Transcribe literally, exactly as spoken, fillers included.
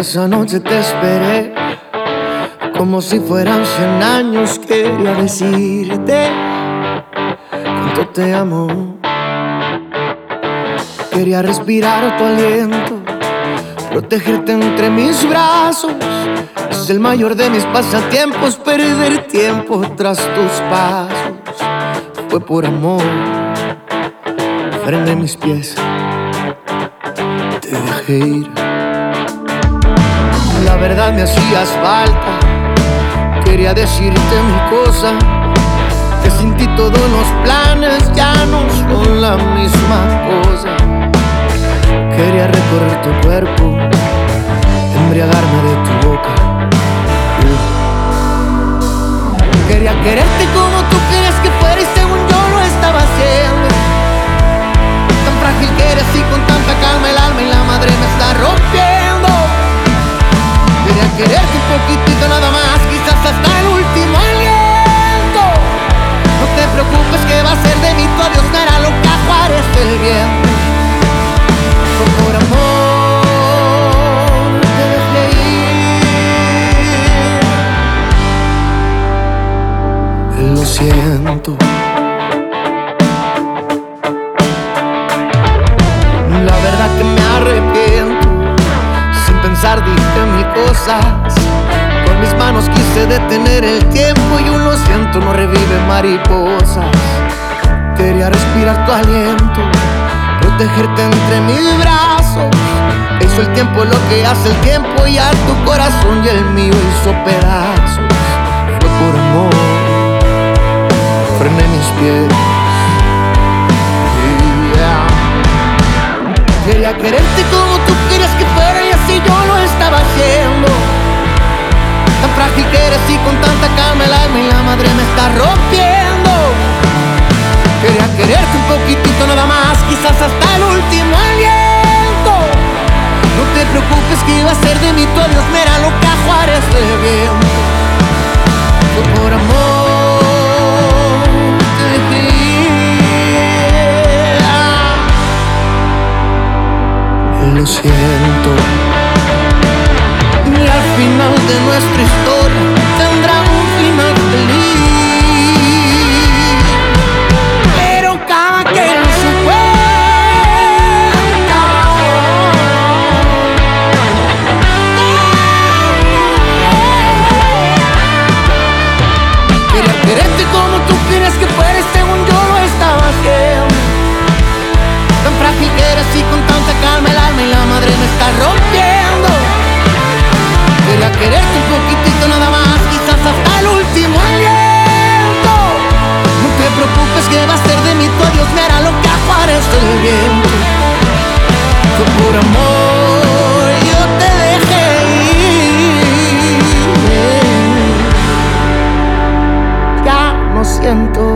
Esa noche te esperé como si fueran cien años. Quería decirte cuánto te amo. Quería respirar tu aliento, protegerte entre mis brazos. Es el mayor de mis pasatiempos, perder tiempo tras tus pasos. Fue por amor, frené mis pies, te dejé ir. La verdad me hacías falta, quería decirte mil cosas, que sin ti todos los planes ya no son la misma cosa. Quería recorrer tu cuerpo, embriagarme de tu boca. Quería quererte como tú querías que fuera y según yo lo estaba haciendo. Tan frágil que eres y con tanta calma el alma y la madre me está rompiendo. Quería quererte un poquitito nada más, quizás hasta el último aliento. No te preocupes que va a ser de mí tu adiós, no era lo que aparece el viento. Fue por amor, te dejé ir. Lo siento. La verdad que me arrepiento. Sin pensar dije mil cosas. Con mis manos quise detener el tiempo y un lo siento no revive mariposas. Quería respirar tu aliento, protegerte entre mis brazos. Hizo el tiempo lo que hace el tiempo y a tu corazón y el mío hizo pedazos. Fue por amor, frené mis pies. Yeah. Quería quererte como tú querías que fuera y así yo lo estaba haciendo. Tan frágil que eres y con tanta calma el alma y la madre me está rompiendo. Quería quererte un poquitito nada más, quizás hasta el último aliento. No te preocupes que iba a ser de mí tu adiós, mira lo que Juárez de viento. Fue por amor, te dejé ir. Lo siento. Y al final de nuestra historia tendrá un final feliz. Pero cada quien su cuenta. Quería quererte como tú quieres que fuera y según yo lo estaba haciendo. Tan frágil que eres y con tanta calma el alma y la madre me está rompiendo. Quería quererte un poquitito nada más, quizás hasta el último aliento. No te preocupes que va a ser de mí tu adiós, mira lo que aparece el viento. Fue por amor, yo te dejé ir. Ya no siento.